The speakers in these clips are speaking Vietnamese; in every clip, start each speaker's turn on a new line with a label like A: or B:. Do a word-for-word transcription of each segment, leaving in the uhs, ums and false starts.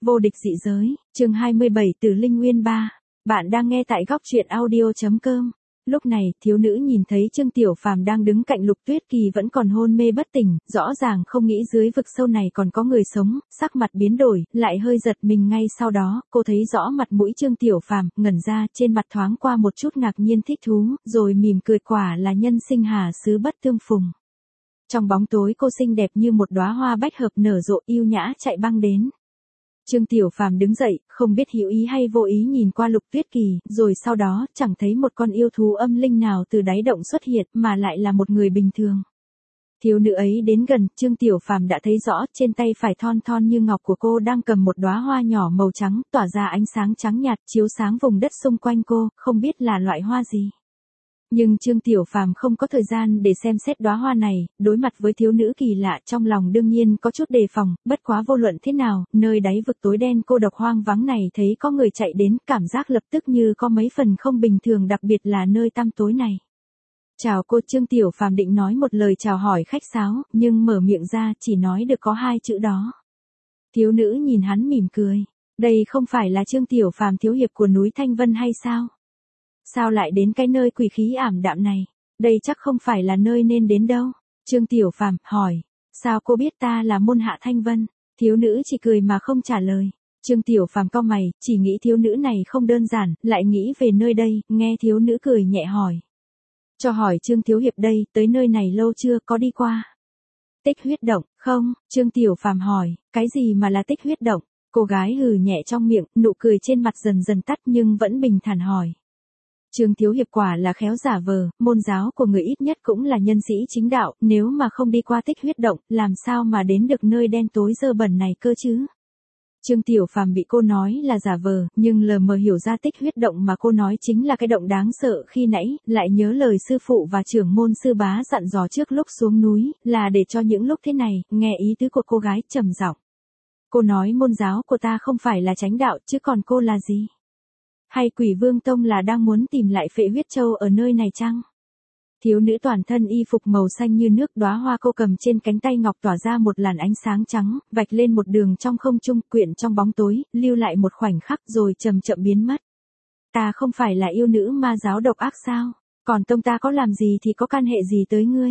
A: Vô địch dị giới, chương hai mươi bảy từ Linh Nguyên ba. Bạn đang nghe tại góc truyện audio.com. Lúc này, thiếu nữ nhìn thấy Trương Tiểu Phàm đang đứng cạnh Lục Tuyết Kỳ vẫn còn hôn mê bất tỉnh, rõ ràng không nghĩ dưới vực sâu này còn có người sống, sắc mặt biến đổi, lại hơi giật mình ngay sau đó, cô thấy rõ mặt mũi Trương Tiểu Phàm, ngẩn ra, trên mặt thoáng qua một chút ngạc nhiên thích thú, rồi mỉm cười, quả là nhân sinh hà xứ bất tương phùng. Trong bóng tối cô xinh đẹp như một đóa hoa bách hợp nở rộ, yêu nhã chạy băng đến. Trương Tiểu Phàm đứng dậy, không biết hữu ý hay vô ý nhìn qua Lục Tuyết Kỳ, rồi sau đó, chẳng thấy một con yêu thú âm linh nào từ đáy động xuất hiện, mà lại là một người bình thường. Thiếu nữ ấy đến gần, Trương Tiểu Phàm đã thấy rõ, trên tay phải thon thon như ngọc của cô đang cầm một đóa hoa nhỏ màu trắng, tỏa ra ánh sáng trắng nhạt, chiếu sáng vùng đất xung quanh cô, không biết là loại hoa gì. Nhưng Trương Tiểu Phàm không có thời gian để xem xét đóa hoa này, đối mặt với thiếu nữ kỳ lạ trong lòng đương nhiên có chút đề phòng, bất quá vô luận thế nào, nơi đáy vực tối đen cô độc hoang vắng này thấy có người chạy đến, cảm giác lập tức như có mấy phần không bình thường, đặc biệt là nơi tăm tối này. Chào cô. Trương Tiểu Phàm định nói một lời chào hỏi khách sáo, nhưng mở miệng ra chỉ nói được có hai chữ đó. Thiếu nữ nhìn hắn mỉm cười, đây không phải là Trương Tiểu Phàm thiếu hiệp của núi Thanh Vân hay sao? Sao lại đến cái nơi quỷ khí ảm đạm này? Đây chắc không phải là nơi nên đến đâu. Trương Tiểu Phàm hỏi, sao cô biết ta là môn hạ Thanh Vân? Thiếu nữ chỉ cười mà không trả lời. Trương Tiểu Phàm cau mày, chỉ nghĩ thiếu nữ này không đơn giản, lại nghĩ về nơi đây, nghe thiếu nữ cười nhẹ hỏi. Cho hỏi Trương thiếu hiệp đây, tới nơi này lâu chưa, có đi qua? Tích huyết động, không? Trương Tiểu Phàm hỏi, cái gì mà là tích huyết động? Cô gái hừ nhẹ trong miệng, nụ cười trên mặt dần dần tắt nhưng vẫn bình thản hỏi. Trương thiếu hiệp quả là khéo giả vờ, môn giáo của người ít nhất cũng là nhân sĩ chính đạo, nếu mà không đi qua tích huyết động, làm sao mà đến được nơi đen tối dơ bẩn này cơ chứ? Trương Tiểu Phàm bị cô nói là giả vờ, nhưng lờ mờ hiểu ra tích huyết động mà cô nói chính là cái động đáng sợ khi nãy, lại nhớ lời sư phụ và trưởng môn sư bá dặn dò trước lúc xuống núi, là để cho những lúc thế này, nghe ý tứ của cô gái trầm giọng. Cô nói môn giáo của ta không phải là chánh đạo, chứ còn cô là gì? Hay Quỷ Vương Tông là đang muốn tìm lại Phệ Huyết Châu ở nơi này chăng? Thiếu nữ toàn thân y phục màu xanh như nước, đóa hoa cô cầm trên cánh tay ngọc tỏa ra một làn ánh sáng trắng, vạch lên một đường trong không trung, quyện trong bóng tối, lưu lại một khoảnh khắc rồi chậm chậm biến mất. Ta không phải là yêu nữ ma giáo độc ác sao? Còn tông ta có làm gì thì có can hệ gì tới ngươi?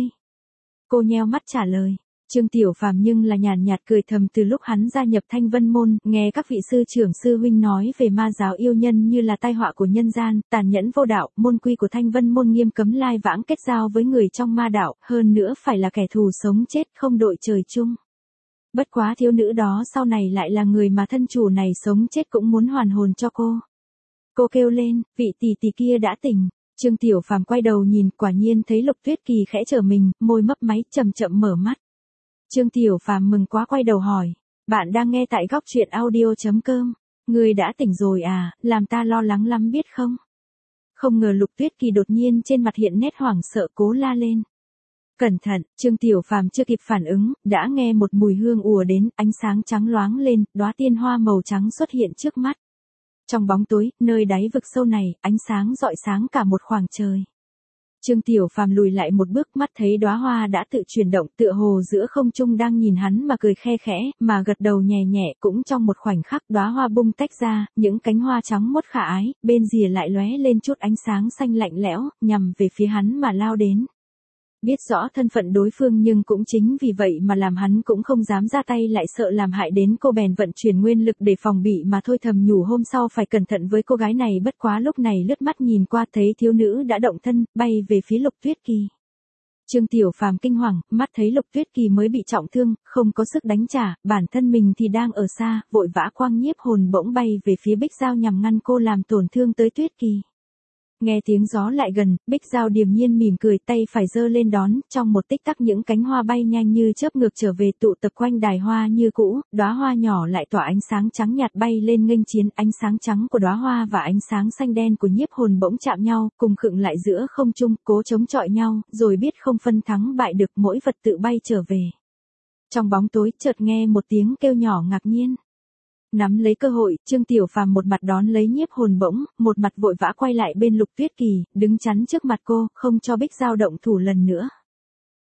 A: Cô nheo mắt trả lời. Trương Tiểu Phàm nhưng là nhàn nhạt cười thầm, từ lúc hắn gia nhập Thanh Vân môn, nghe các vị sư trưởng sư huynh nói về ma giáo yêu nhân như là tai họa của nhân gian, tàn nhẫn vô đạo, môn quy của Thanh Vân môn nghiêm cấm lai vãng kết giao với người trong ma đạo, hơn nữa phải là kẻ thù sống chết không đội trời chung. Bất quá thiếu nữ đó sau này lại là người mà thân chủ này sống chết cũng muốn hoàn hồn cho cô. Cô kêu lên, vị tỷ tỷ kia đã tỉnh. Trương Tiểu Phàm quay đầu nhìn, quả nhiên thấy Lục Tuyết Kỳ khẽ trở mình, môi mấp máy, chậm chậm mở mắt. Trương Tiểu Phàm mừng quá quay đầu hỏi, bạn đang nghe tại góc truyện audio.com, người đã tỉnh rồi à, làm ta lo lắng lắm biết không? Không ngờ Lục Tuyết Kỳ đột nhiên trên mặt hiện nét hoảng sợ, cố la lên. Cẩn thận. Trương Tiểu Phàm chưa kịp phản ứng, đã nghe một mùi hương ùa đến, ánh sáng trắng loáng lên, đóa tiên hoa màu trắng xuất hiện trước mắt. Trong bóng tối, nơi đáy vực sâu này, ánh sáng rọi sáng cả một khoảng trời. Trương Tiểu Phàm lùi lại một bước, mắt thấy đóa hoa đã tự chuyển động, tựa hồ giữa không trung đang nhìn hắn mà cười khe khẽ, mà gật đầu nhẹ nhẹ, cũng trong một khoảnh khắc đóa hoa bung tách ra, những cánh hoa trắng muốt khả ái, bên rìa lại lóe lên chút ánh sáng xanh lạnh lẽo, nhằm về phía hắn mà lao đến. Biết rõ thân phận đối phương nhưng cũng chính vì vậy mà làm hắn cũng không dám ra tay, lại sợ làm hại đến cô, bèn vận chuyển nguyên lực để phòng bị mà thôi, thầm nhủ hôm sau phải cẩn thận với cô gái này. Bất quá lúc này lướt mắt nhìn qua thấy thiếu nữ đã động thân, bay về phía Lục Tuyết Kỳ. Trương Tiểu Phàm kinh hoàng, mắt thấy Lục Tuyết Kỳ mới bị trọng thương, không có sức đánh trả, bản thân mình thì đang ở xa, vội vã quang nhiếp hồn bỗng bay về phía Bích Giao nhằm ngăn cô làm tổn thương tới Tuyết Kỳ. Nghe tiếng gió lại gần, Bích Giao điềm nhiên mỉm cười, tay phải giơ lên đón, trong một tích tắc những cánh hoa bay nhanh như chớp ngược trở về, tụ tập quanh đài hoa như cũ, đóa hoa nhỏ lại tỏa ánh sáng trắng nhạt bay lên nghênh chiến, ánh sáng trắng của đóa hoa và ánh sáng xanh đen của nhiếp hồn bỗng chạm nhau, cùng khựng lại giữa không trung, cố chống chọi nhau, rồi biết không phân thắng bại được, mỗi vật tự bay trở về. Trong bóng tối, chợt nghe một tiếng kêu nhỏ ngạc nhiên. Nắm lấy cơ hội, Trương Tiểu Phàm một mặt đón lấy nhiếp hồn bỗng, một mặt vội vã quay lại bên Lục Tuyết Kỳ, đứng chắn trước mặt cô, không cho Bích Giao động thủ lần nữa.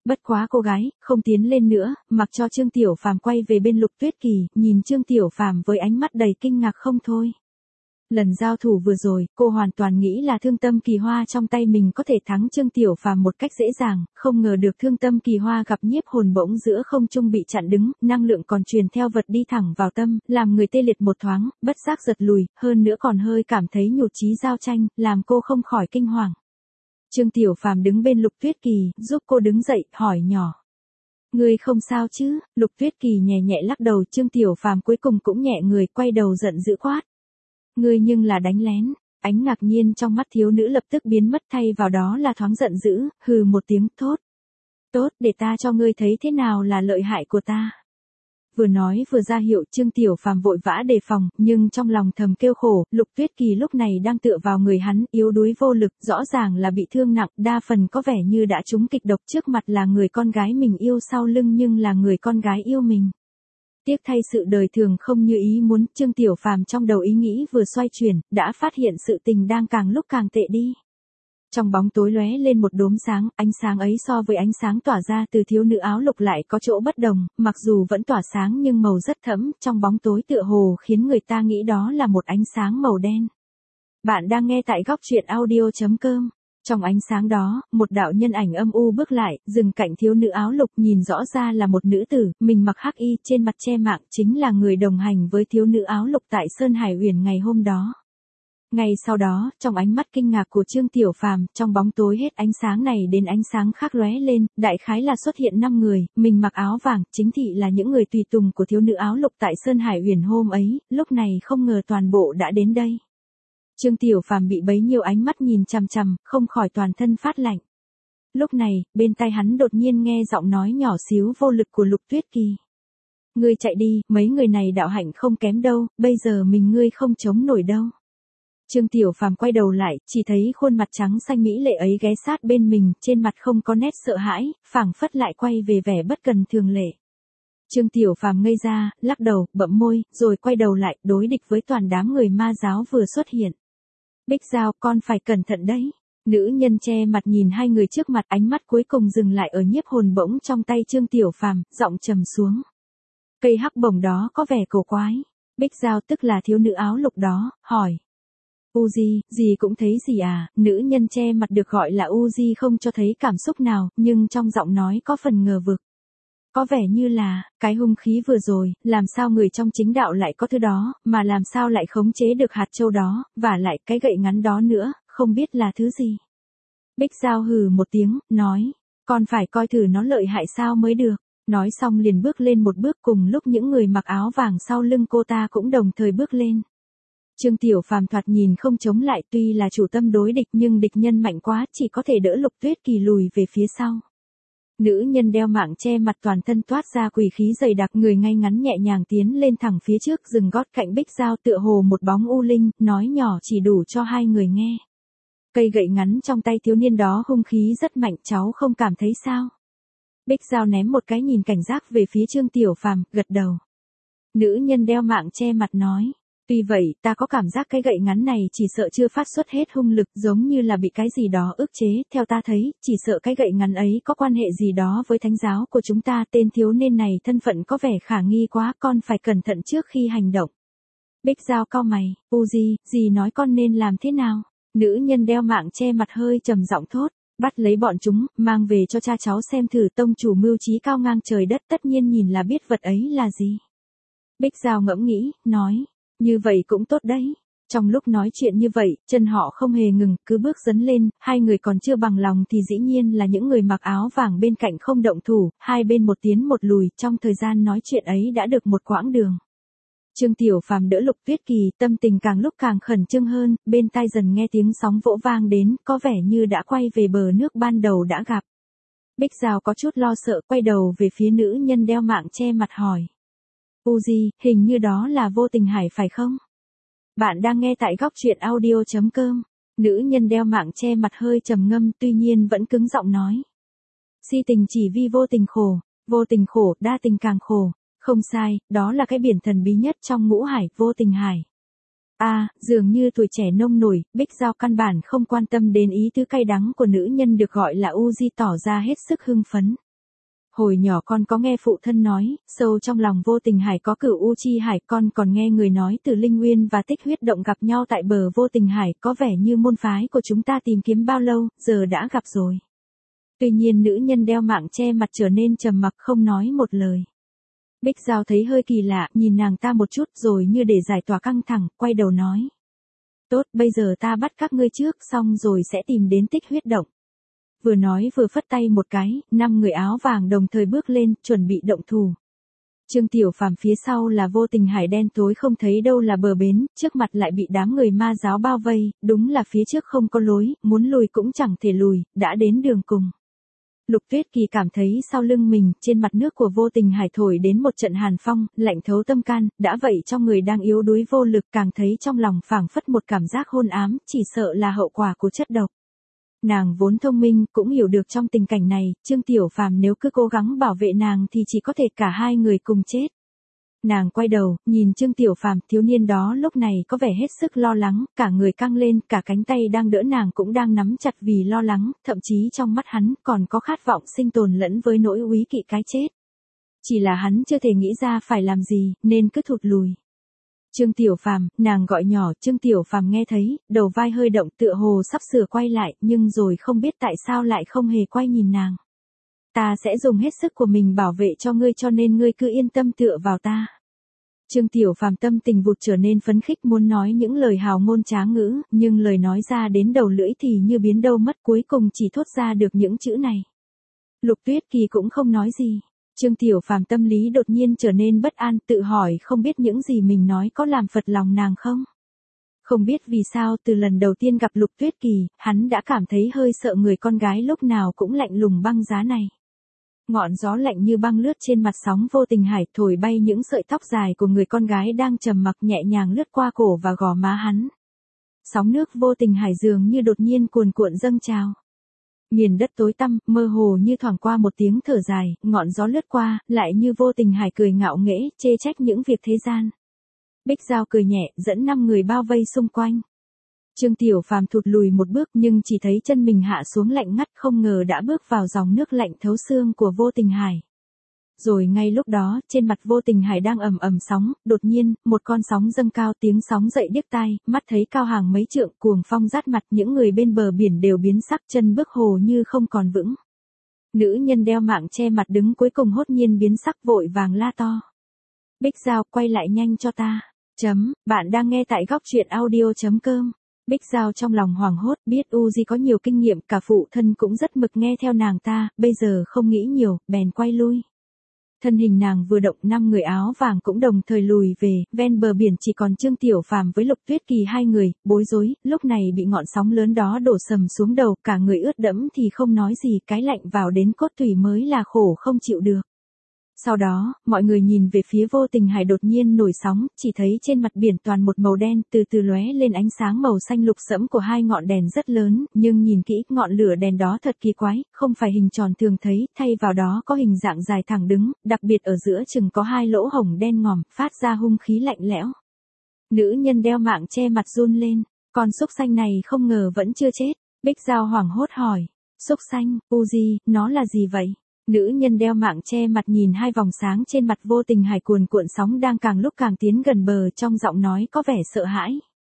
A: Bất quá cô gái, không tiến lên nữa, mặc cho Trương Tiểu Phàm quay về bên Lục Tuyết Kỳ, nhìn Trương Tiểu Phàm với ánh mắt đầy kinh ngạc không thôi. Lần giao thủ vừa rồi, cô hoàn toàn nghĩ là Thương Tâm Kỳ Hoa trong tay mình có thể thắng Trương Tiểu Phàm một cách dễ dàng, không ngờ được Thương Tâm Kỳ Hoa gặp nhiếp hồn bỗng giữa không trung bị chặn đứng, năng lượng còn truyền theo vật đi thẳng vào tâm, làm người tê liệt một thoáng, bất giác giật lùi, hơn nữa còn hơi cảm thấy nhụt chí giao tranh, làm cô không khỏi kinh hoàng. Trương Tiểu Phàm đứng bên Lục Tuyết Kỳ, giúp cô đứng dậy, hỏi nhỏ. Ngươi không sao chứ? Lục Tuyết Kỳ nhẹ nhẹ lắc đầu, Trương Tiểu Phàm cuối cùng cũng nhẹ người, quay đầu giận dữ quát. Ngươi nhưng là đánh lén. Ánh ngạc nhiên trong mắt thiếu nữ lập tức biến mất, thay vào đó là thoáng giận dữ, hừ một tiếng, thốt. Tốt, để ta cho ngươi thấy thế nào là lợi hại của ta. Vừa nói vừa ra hiệu, Trương Tiểu Phàm vội vã đề phòng, nhưng trong lòng thầm kêu khổ, Lục Tuyết Kỳ lúc này đang tựa vào người hắn, yếu đuối vô lực, rõ ràng là bị thương nặng, đa phần có vẻ như đã trúng kịch độc, trước mặt là người con gái mình yêu, sau lưng nhưng là người con gái yêu mình. Tiếc thay sự đời thường không như ý muốn, Trương Tiểu Phàm trong đầu ý nghĩ vừa xoay chuyển, đã phát hiện sự tình đang càng lúc càng tệ đi. Trong bóng tối lóe lên một đốm sáng, ánh sáng ấy so với ánh sáng tỏa ra từ thiếu nữ áo lục lại có chỗ bất đồng, mặc dù vẫn tỏa sáng nhưng màu rất thẫm, trong bóng tối tựa hồ khiến người ta nghĩ đó là một ánh sáng màu đen. Bạn đang nghe tại góc truyện audio chấm com. Trong ánh sáng đó, một đạo nhân ảnh âm u bước lại, dừng cạnh thiếu nữ áo lục, nhìn rõ ra là một nữ tử, mình mặc hắc y, trên mặt che mạng, chính là người đồng hành với thiếu nữ áo lục tại Sơn Hải Uyển ngày hôm đó. Ngay sau đó, trong ánh mắt kinh ngạc của Trương Tiểu Phàm, trong bóng tối hết ánh sáng này đến ánh sáng khác lóe lên, đại khái là xuất hiện năm người, mình mặc áo vàng, chính thị là những người tùy tùng của thiếu nữ áo lục tại Sơn Hải Uyển hôm ấy, lúc này không ngờ toàn bộ đã đến đây. Trương Tiểu Phàm bị bấy nhiêu ánh mắt nhìn chằm chằm, không khỏi toàn thân phát lạnh. Lúc này, bên tai hắn đột nhiên nghe giọng nói nhỏ xíu vô lực của Lục Tuyết Kỳ. Ngươi chạy đi, mấy người này đạo hạnh không kém đâu, bây giờ mình ngươi không chống nổi đâu. Trương Tiểu Phàm quay đầu lại, chỉ thấy khuôn mặt trắng xanh mỹ lệ ấy ghé sát bên mình, trên mặt không có nét sợ hãi, phảng phất lại quay về vẻ bất cần thường lệ. Trương Tiểu Phàm ngây ra, lắc đầu, bậm môi, rồi quay đầu lại, đối địch với toàn đám người ma giáo vừa xuất hiện. Bích Giao, con phải cẩn thận đấy. Nữ nhân che mặt nhìn hai người trước mặt, ánh mắt cuối cùng dừng lại ở nhiếp hồn bỗng trong tay Trương Tiểu Phàm, giọng trầm xuống. Cây hắc bổng đó có vẻ cổ quái. Bích Giao tức là thiếu nữ áo lục đó, hỏi. Uzi, gì cũng thấy gì à? Nữ nhân che mặt được gọi là Uzi không cho thấy cảm xúc nào, nhưng trong giọng nói có phần ngờ vực. Có vẻ như là, cái hung khí vừa rồi, làm sao người trong chính đạo lại có thứ đó, mà làm sao lại khống chế được hạt châu đó, và lại cái gậy ngắn đó nữa, không biết là thứ gì. Bích Giao hừ một tiếng, nói, con phải coi thử nó lợi hại sao mới được. Nói xong liền bước lên một bước, cùng lúc những người mặc áo vàng sau lưng cô ta cũng đồng thời bước lên. Trương Tiểu Phàm thoạt nhìn không chống lại, tuy là chủ tâm đối địch nhưng địch nhân mạnh quá, chỉ có thể đỡ Lục Tuyết Kỳ lùi về phía sau. Nữ nhân đeo mạng che mặt toàn thân toát ra quỷ khí dày đặc, người ngay ngắn nhẹ nhàng tiến lên thẳng phía trước, dừng gót cạnh Bích Giao tựa hồ một bóng u linh, nói nhỏ chỉ đủ cho hai người nghe. Cây gậy ngắn trong tay thiếu niên đó hung khí rất mạnh, cháu không cảm thấy sao? Bích Giao ném một cái nhìn cảnh giác về phía Trương Tiểu Phàm, gật đầu. Nữ nhân đeo mạng che mặt nói. Tuy vậy, ta có cảm giác cái gậy ngắn này chỉ sợ chưa phát xuất hết hung lực, giống như là bị cái gì đó ức chế, theo ta thấy, chỉ sợ cái gậy ngắn ấy có quan hệ gì đó với thánh giáo của chúng ta, tên thiếu niên này thân phận có vẻ khả nghi quá, con phải cẩn thận trước khi hành động. Bích Giao cau mày, Uzi, dì nói con nên làm thế nào? Nữ nhân đeo mạng che mặt hơi trầm giọng thốt, bắt lấy bọn chúng, mang về cho cha cháu xem thử, tông chủ mưu trí cao ngang trời đất, tất nhiên nhìn là biết vật ấy là gì. Bích Giao ngẫm nghĩ, nói. Như vậy cũng tốt đấy. Trong lúc nói chuyện như vậy, chân họ không hề ngừng, cứ bước dấn lên, hai người còn chưa bằng lòng thì dĩ nhiên là những người mặc áo vàng bên cạnh không động thủ, hai bên một tiến một lùi, trong thời gian nói chuyện ấy đã được một quãng đường. Trương Tiểu Phàm đỡ Lục Tuyết Kỳ, tâm tình càng lúc càng khẩn trương hơn, bên tai dần nghe tiếng sóng vỗ vang đến, có vẻ như đã quay về bờ nước ban đầu đã gặp. Bích Giao có chút lo sợ, quay đầu về phía nữ nhân đeo mạng che mặt hỏi. Uzi, hình như đó là Vô Tình Hải phải không? Bạn đang nghe tại góc truyện audio chấm com. Nữ nhân đeo mạng che mặt hơi trầm ngâm, tuy nhiên vẫn cứng giọng nói. Si tình chỉ vì vô tình khổ, vô tình khổ, đa tình càng khổ. Không sai, đó là cái biển thần bí nhất trong ngũ hải, Vô Tình Hải. À, dường như tuổi trẻ nông nổi, Bích Giao căn bản không quan tâm đến ý tứ cay đắng của nữ nhân được gọi là Uzi, tỏ ra hết sức hưng phấn. Hồi nhỏ con có nghe phụ thân nói, sâu trong lòng Vô Tình Hải có Cửu U Chi Hải, con còn nghe người nói Từ Linh Nguyên và Tích Huyết Động gặp nhau tại bờ Vô Tình Hải, có vẻ như môn phái của chúng ta tìm kiếm bao lâu, giờ đã gặp rồi. Tuy nhiên nữ nhân đeo mạng che mặt trở nên trầm mặc không nói một lời. Bích Giao thấy hơi kỳ lạ, nhìn nàng ta một chút rồi như để giải tỏa căng thẳng, quay đầu nói. Tốt, bây giờ ta bắt các ngươi trước, xong rồi sẽ tìm đến Tích Huyết Động. Vừa nói vừa phất tay một cái, năm người áo vàng đồng thời bước lên, chuẩn bị động thủ. Trương Tiểu Phàm phía sau là Vô Tình Hải đen tối không thấy đâu là bờ bến, trước mặt lại bị đám người ma giáo bao vây, đúng là phía trước không có lối, muốn lùi cũng chẳng thể lùi, đã đến đường cùng. Lục Tuyết Kỳ cảm thấy sau lưng mình, trên mặt nước của Vô Tình Hải thổi đến một trận hàn phong, lạnh thấu tâm can, đã vậy trong người đang yếu đuối vô lực càng thấy trong lòng phảng phất một cảm giác hôn ám, chỉ sợ là hậu quả của chất độc. Nàng vốn thông minh, cũng hiểu được trong tình cảnh này, Trương Tiểu Phàm nếu cứ cố gắng bảo vệ nàng thì chỉ có thể cả hai người cùng chết. Nàng quay đầu, nhìn Trương Tiểu Phàm, thiếu niên đó lúc này có vẻ hết sức lo lắng, cả người căng lên, cả cánh tay đang đỡ nàng cũng đang nắm chặt vì lo lắng, thậm chí trong mắt hắn còn có khát vọng sinh tồn lẫn với nỗi úy kỵ cái chết. Chỉ là hắn chưa thể nghĩ ra phải làm gì, nên cứ thụt lùi. Trương Tiểu Phàm, nàng gọi nhỏ, Trương Tiểu Phàm nghe thấy, đầu vai hơi động tựa hồ sắp sửa quay lại, nhưng rồi không biết tại sao lại không hề quay nhìn nàng. Ta sẽ dùng hết sức của mình bảo vệ cho ngươi cho nên ngươi cứ yên tâm tựa vào ta. Trương Tiểu Phàm tâm tình vụt trở nên phấn khích muốn nói những lời hào ngôn trá ngữ, nhưng lời nói ra đến đầu lưỡi thì như biến đâu mất cuối cùng chỉ thốt ra được những chữ này. Lục Tuyết Kỳ cũng không nói gì. Trương Tiểu Phàm tâm lý đột nhiên trở nên bất an, tự hỏi không biết những gì mình nói có làm phật lòng nàng không? Không biết vì sao từ lần đầu tiên gặp Lục Tuyết Kỳ, hắn đã cảm thấy hơi sợ người con gái lúc nào cũng lạnh lùng băng giá này. Ngọn gió lạnh như băng lướt trên mặt sóng Vô Tình Hải thổi bay những sợi tóc dài của người con gái đang trầm mặc nhẹ nhàng lướt qua cổ và gò má hắn. Sóng nước Vô Tình Hải dường như đột nhiên cuồn cuộn dâng trào. Miền đất tối tăm, mơ hồ như thoảng qua một tiếng thở dài, ngọn gió lướt qua, lại như Vô Tình Hải cười ngạo nghễ, chê trách những việc thế gian. Bích Giao cười nhẹ, dẫn năm người bao vây xung quanh. Trương Tiểu Phàm thụt lùi một bước nhưng chỉ thấy chân mình hạ xuống lạnh ngắt, không ngờ đã bước vào dòng nước lạnh thấu xương của Vô Tình Hải. Rồi ngay lúc đó, trên mặt Vô Tình Hải đang ầm ầm sóng, đột nhiên, một con sóng dâng cao, tiếng sóng dậy điếc tai, mắt thấy cao hàng mấy trượng, cuồng phong rát mặt, những người bên bờ biển đều biến sắc, chân bước hồ như không còn vững. Nữ nhân đeo mạng che mặt đứng cuối cùng hốt nhiên biến sắc, vội vàng la to. Bích Giao, quay lại nhanh cho ta. Chấm, bạn đang nghe tại góc truyện audio chấm com. Bích Giao trong lòng hoảng hốt, biết Uzi có nhiều kinh nghiệm, cả phụ thân cũng rất mực nghe theo nàng ta, bây giờ không nghĩ nhiều, bèn quay lui. Thân hình nàng vừa động, năm người áo vàng cũng đồng thời lùi về, ven bờ biển chỉ còn Trương Tiểu Phàm với Lục Tuyết Kỳ hai người, bối rối, lúc này bị ngọn sóng lớn đó đổ sầm xuống đầu, cả người ướt đẫm thì không nói gì, cái lạnh vào đến cốt tủy mới là khổ không chịu được. Sau đó, mọi người nhìn về phía Vô Tình Hải đột nhiên nổi sóng, chỉ thấy trên mặt biển toàn một màu đen, từ từ lóe lên ánh sáng màu xanh lục sẫm của hai ngọn đèn rất lớn, nhưng nhìn kỹ, ngọn lửa đèn đó thật kỳ quái, không phải hình tròn thường thấy, thay vào đó có hình dạng dài thẳng đứng, đặc biệt ở giữa chừng có hai lỗ hổng đen ngòm, phát ra hung khí lạnh lẽo. Nữ nhân đeo mạng che mặt run lên, con súc xanh này không ngờ vẫn chưa chết. Bích Giao hoảng hốt hỏi, súc xanh, Uzi, nó là gì vậy? Nữ nhân đeo mạng che mặt nhìn hai vòng sáng trên mặt Vô Tình Hải cuồn cuộn sóng đang càng lúc càng tiến gần bờ, trong giọng nói có vẻ sợ hãi.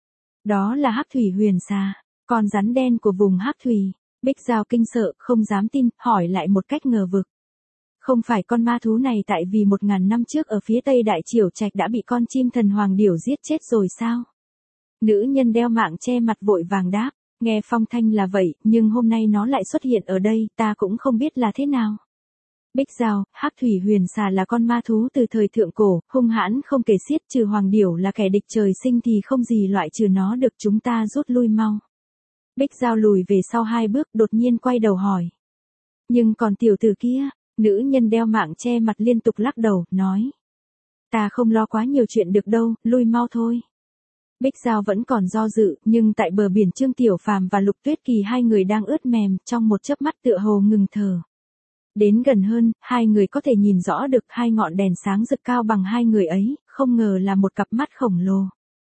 A: Đó là hắc thủy huyền xà, con rắn đen của vùng hắc thủy. Bích Giao kinh sợ, không dám tin, hỏi lại một cách ngờ vực. Không phải con ma thú này tại vì một ngàn năm trước ở phía tây Đại Triều Trạch đã bị con chim thần hoàng điểu giết chết rồi sao? Nữ nhân đeo mạng che mặt vội vàng đáp. Nghe phong thanh là vậy, nhưng hôm nay nó lại xuất hiện ở đây, ta cũng không biết là thế nào. Bích Giao, hắc thủy huyền xà là con ma thú từ thời thượng cổ, hung hãn không kể xiết, trừ hoàng điểu là kẻ địch trời sinh thì không gì loại trừ nó được, chúng ta rút lui mau. Bích Giao lùi về sau hai bước, đột nhiên quay đầu hỏi. Nhưng còn tiểu tử kia, nữ nhân đeo mạng che mặt liên tục lắc đầu, nói. Ta không lo quá nhiều chuyện được đâu, lui mau thôi. Bích Giao vẫn còn do dự, nhưng tại bờ biển Trương Tiểu Phàm và Lục Tuyết Kỳ hai người đang ướt mềm, trong một chớp mắt tựa hồ ngừng thở. Đến gần hơn, hai người có thể nhìn rõ được hai ngọn đèn sáng rực cao bằng hai người ấy, không ngờ là một cặp mắt khổng lồ.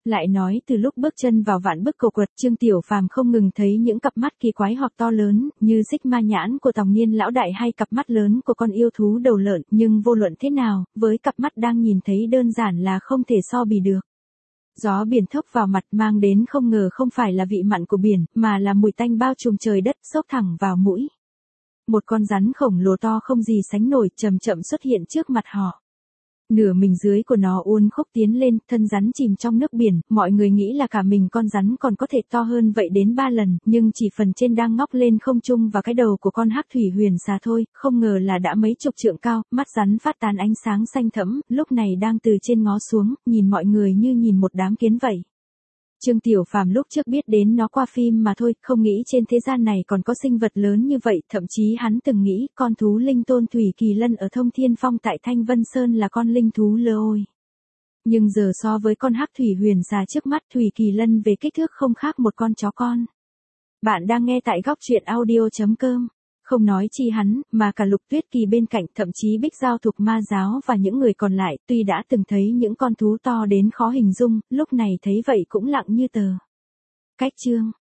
A: Lại nói từ lúc bước chân vào vạn bức cầu quật, Trương Tiểu Phàm không ngừng thấy những cặp mắt kỳ quái hoặc to lớn, như xích ma nhãn của Tòng Niên lão đại hay cặp mắt lớn của con yêu thú đầu lợn, nhưng vô luận thế nào, với cặp mắt đang nhìn thấy đơn giản là không thể so bì được. Gió biển thốc vào mặt mang đến không ngờ không phải là vị mặn của biển, mà là mùi tanh bao trùm trời đất xốc thẳng vào mũi. Một con rắn khổng lồ to không gì sánh nổi chậm chậm xuất hiện trước mặt họ. Nửa mình dưới của nó uốn khúc tiến lên, thân rắn chìm trong nước biển, mọi người nghĩ là cả mình con rắn còn có thể to hơn vậy đến ba lần, nhưng chỉ phần trên đang ngóc lên không trung và cái đầu của con hắc thủy huyền xà thôi, không ngờ là đã mấy chục trượng cao, mắt rắn phát tán ánh sáng xanh thẫm, lúc này đang từ trên ngó xuống, nhìn mọi người như nhìn một đám kiến vậy. Trương Tiểu Phàm lúc trước biết đến nó qua phim mà thôi, không nghĩ trên thế gian này còn có sinh vật lớn như vậy, thậm chí hắn từng nghĩ con thú linh tôn Thủy Kỳ Lân ở Thông Thiên Phong tại Thanh Vân Sơn là con linh thú lơ ôi. Nhưng giờ so với con hắc thủy huyền xà trước mắt, Thủy Kỳ Lân về kích thước không khác một con chó con. Bạn đang nghe tại góc truyện audio chấm com. Không nói chi hắn, mà cả Lục Tuyết Kỳ bên cạnh, thậm chí Bích Giao thuộc ma giáo và những người còn lại, tuy đã từng thấy những con thú to đến khó hình dung, lúc này thấy vậy cũng lặng như tờ. Cách chương